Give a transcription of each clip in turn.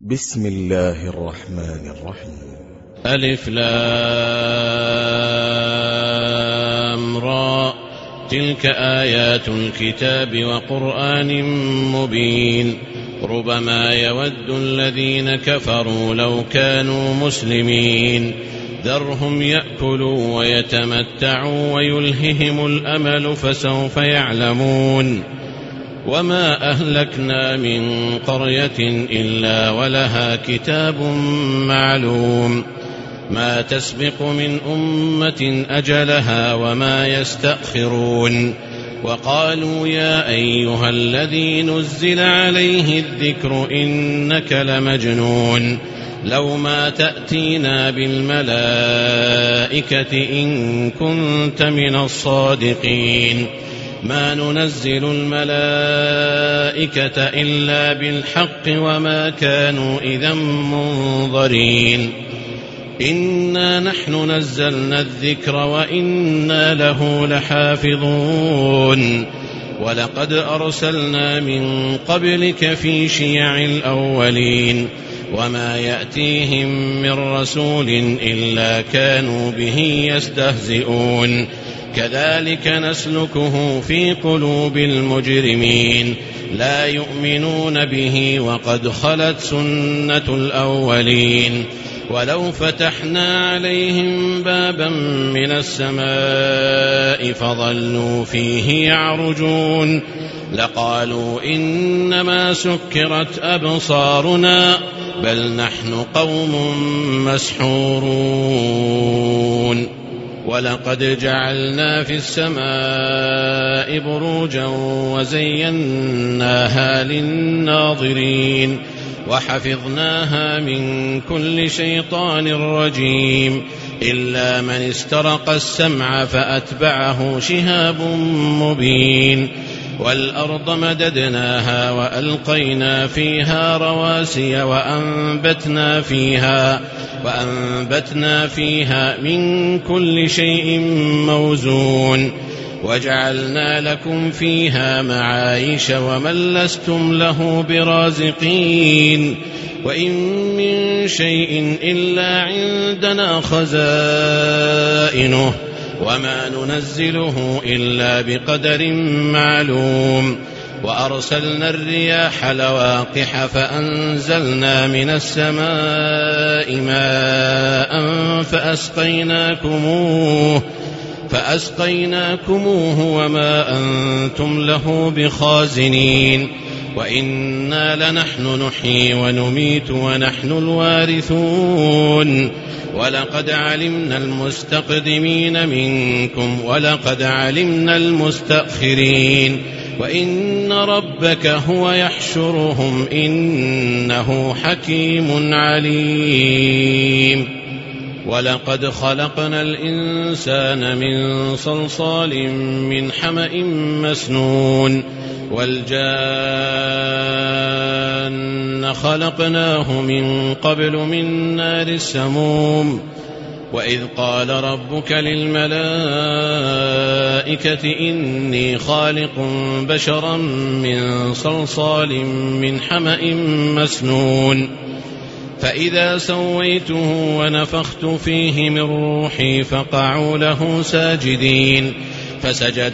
بسم الله الرحمن الرحيم. ألف لام را تلك آيات الكتاب وقرآن مبين ربما يود الذين كفروا لو كانوا مسلمين ذرهم يأكلوا ويتمتعوا ويلههم الأمل فسوف يعلمون وما أهلكنا من قرية إلا ولها كتاب معلوم ما تسبق من أمة أجلها وما يستأخرون وقالوا يا أيها الذي نزل عليه الذكر إنك لمجنون لو ما تأتينا بالملائكة إن كنت من الصادقين ما ننزل الملائكة إلا بالحق وما كانوا إذا منظرين إنا نحن نزلنا الذكر وإنا له لحافظون ولقد أرسلنا من قبلك في شيع الأولين وما يأتيهم من رسول إلا كانوا به يستهزئون كذلك نسلكه في قلوب المجرمين لا يؤمنون به وقد خلت سنة الأولين ولو فتحنا عليهم بابا من السماء فظلوا فيه يعرجون لقالوا إنما سكرت أبصارنا بل نحن قوم مسحورون ولقد جعلنا في السماء بروجا وزيناها للناظرين وحفظناها من كل شيطان رجيم إلا من استرق السمع فأتبعه شهاب مبين والأرض مددناها وألقينا فيها رواسي وأنبتنا فيها من كل شيء موزون وجعلنا لكم فيها معايش ومن لستم له برازقين وإن من شيء إلا عندنا خزائنه وما ننزله إلا بقدر معلوم وأرسلنا الرياح لواقح فأنزلنا من السماء ماء فأسقيناكموه وما أنتم له بخازنين وإنا لنحن نحيي ونميت ونحن الوارثون ولقد علمنا المستقدمين منكم ولقد علمنا المستأخرين وإن ربك هو يحشرهم إنه حكيم عليم ولقد خلقنا الإنسان من صلصال من حمأ مسنون والجان خلقناه من قبل من نار السموم وإذ قال ربك للملائكة إني خالق بشرا من صلصال من حمأ مسنون فإذا سويته ونفخت فيه من روحي فقعوا له ساجدين فسجد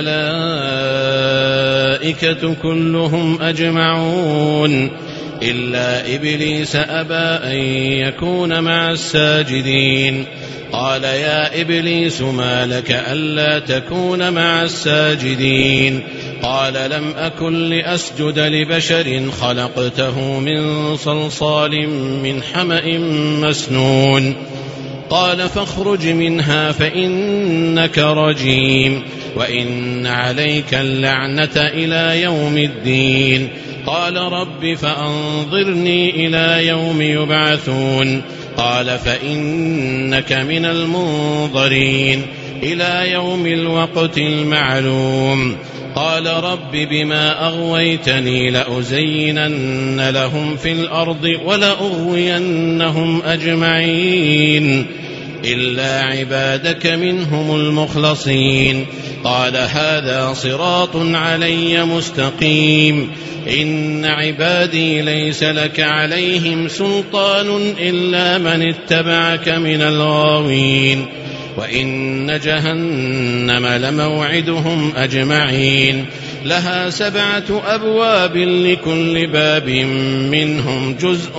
الملائكة كلهم أجمعون إلا إبليس أبى أن يكون مع الساجدين قال يا إبليس ما لك ألا تكون مع الساجدين قال لم أكن لأسجد لبشر خلقته من صلصال من حمأ مسنون قال فاخرج منها فإنك رجيم وإن عليك اللعنة إلى يوم الدين قال رب فأنظرني إلى يوم يبعثون قال فإنك من المنظرين إلى يوم الوقت المعلوم قال رب بما أغويتني لأزينن لهم في الأرض ولأغوينهم أجمعين إلا عبادك منهم المخلصين. قال هذا صراط علي مستقيم. إن عبادي ليس لك عليهم سلطان إلا من اتبعك من الغاوين. وإن جهنم لموعدهم أجمعين. لها 7 أبواب لكل باب منهم جزء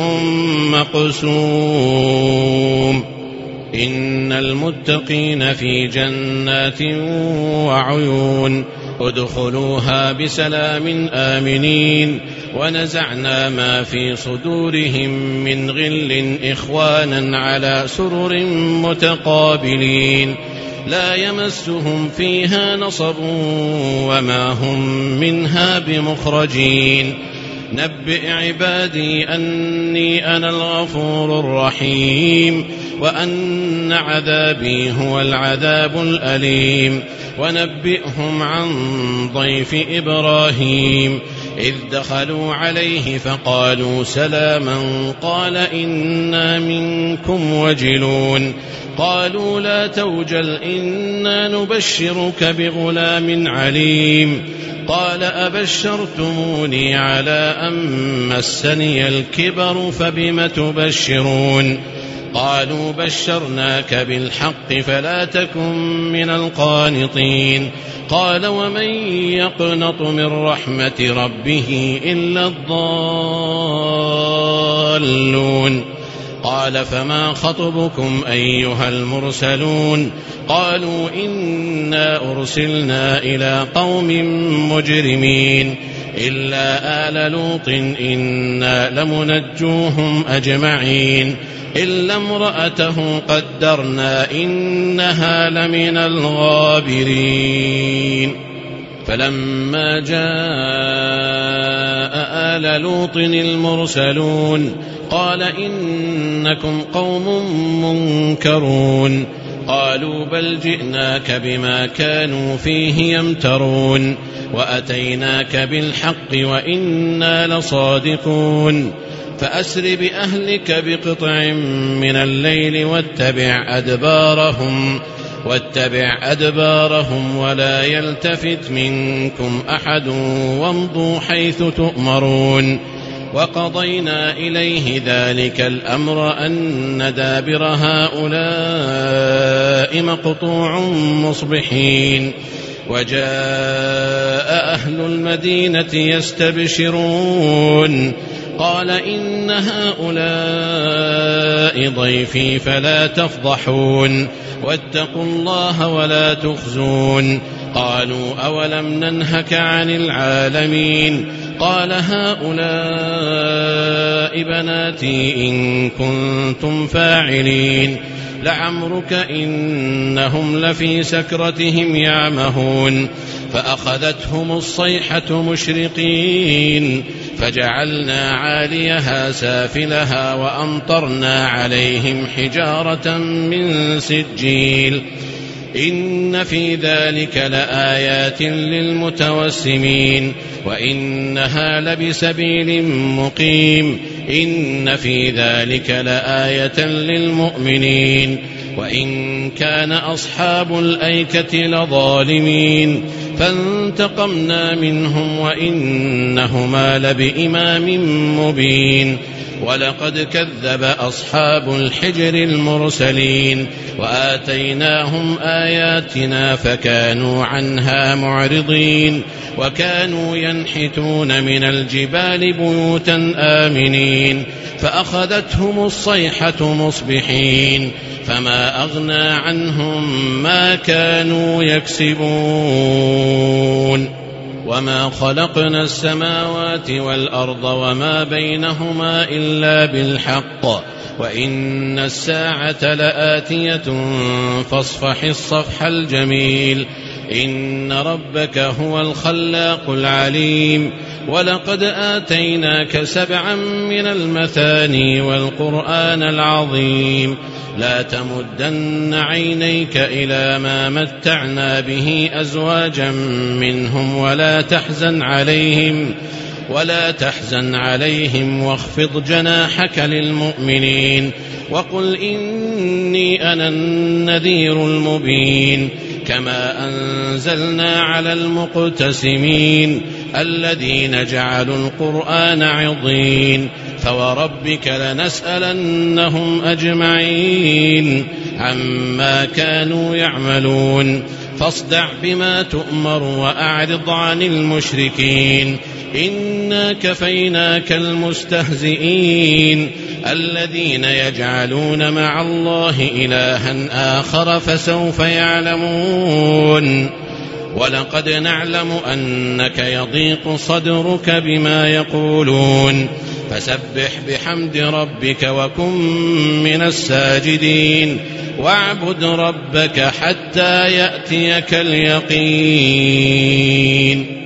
مقسوم. إن المتقين في جنات وعيون ادخلوها بسلام آمنين. ونزعنا ما في صدورهم من غل إخوانا على سرر متقابلين لا يمسهم فيها نصب وما هم منها بمخرجين. نبئ عبادي أني أنا الغفور الرحيم وأن عذابي هو العذاب الأليم. ونبئهم عن ضيف إبراهيم إذ دخلوا عليه فقالوا سلاما قال إنا منكم وجلون. قالوا لا توجل إنا نبشرك بغلام عليم. قال أبشرتموني على أن مسني الكبر فبم تبشرون. قالوا بشرناك بالحق فلا تكن من القانطين. قال ومن يقنط من رحمة ربه إلا الضالون. قال فما خطبكم أيها المرسلون؟ قالوا إنا أرسلنا إلى قوم مجرمين إلا آل لوط إنا لمنجوهم أجمعين إلا امرأته قدرنا إنها لمن الغابرين. فلما جاء آل لوط المرسلون قال إنكم قوم منكرون. قالوا بل جئناك بما كانوا فيه يمترون وأتيناك بالحق وإنا لصادقون. فأسر بأهلك بقطع من الليل واتبع أدبارهم ولا يلتفت منكم أحد وامضوا حيث تؤمرون. وقضينا إليه ذلك الأمر أن دابر هؤلاء مقطوع مصبحين. وجاء أهل المدينة يستبشرون قال إن هؤلاء ضيفي فلا تفضحون واتقوا الله ولا تخزون. قالوا أولم ننهك عن العالمين؟ قال هؤلاء بناتي إن كنتم فاعلين. لعمرك إنهم لفي سكرتهم يعمهون. فأخذتهم الصيحة مشرقين فجعلنا عاليها سافلها وأمطرنا عليهم حجارة من سجيل. إن في ذلك لآيات للمتوسمين وإنها لبسبيل مقيم. إن في ذلك لآية للمؤمنين وإن كان أصحاب الأيكة لظالمين فانتقمنا منهم وإنهما لبإمام مبين. ولقد كذب أصحاب الحجر المرسلين وآتيناهم آياتنا فكانوا عنها معرضين. وكانوا ينحتون من الجبال بيوتا آمنين فأخذتهم الصيحة مصبحين فما أغنى عنهم ما كانوا يكسبون. وما خلقنا السماوات والأرض وما بينهما إلا بالحق وإن الساعة لآتية فاصفح الصفح الجميل. إن ربك هو الخلاق العليم. ولقد آتيناك 7 من المثاني والقرآن العظيم. لا تمدن عينيك إلى ما متعنا به أزواجا منهم ولا تحزن عليهم واخفض جناحك للمؤمنين وقل إني أنا النذير المبين كما أنزلنا على المقتسمين الذين جعلوا القرآن عضين فوربك لنسألنهم أجمعين عما كانوا يعملون فاصدع بما تؤمر وأعرض عن المشركين إنا كفيناك المستهزئين الذين يجعلون مع الله إلها آخر فسوف يعلمون ولقد نعلم أنك يضيق صدرك بما يقولون فسبح بحمد ربك وكن من الساجدين واعبد ربك حتى يأتيك اليقين.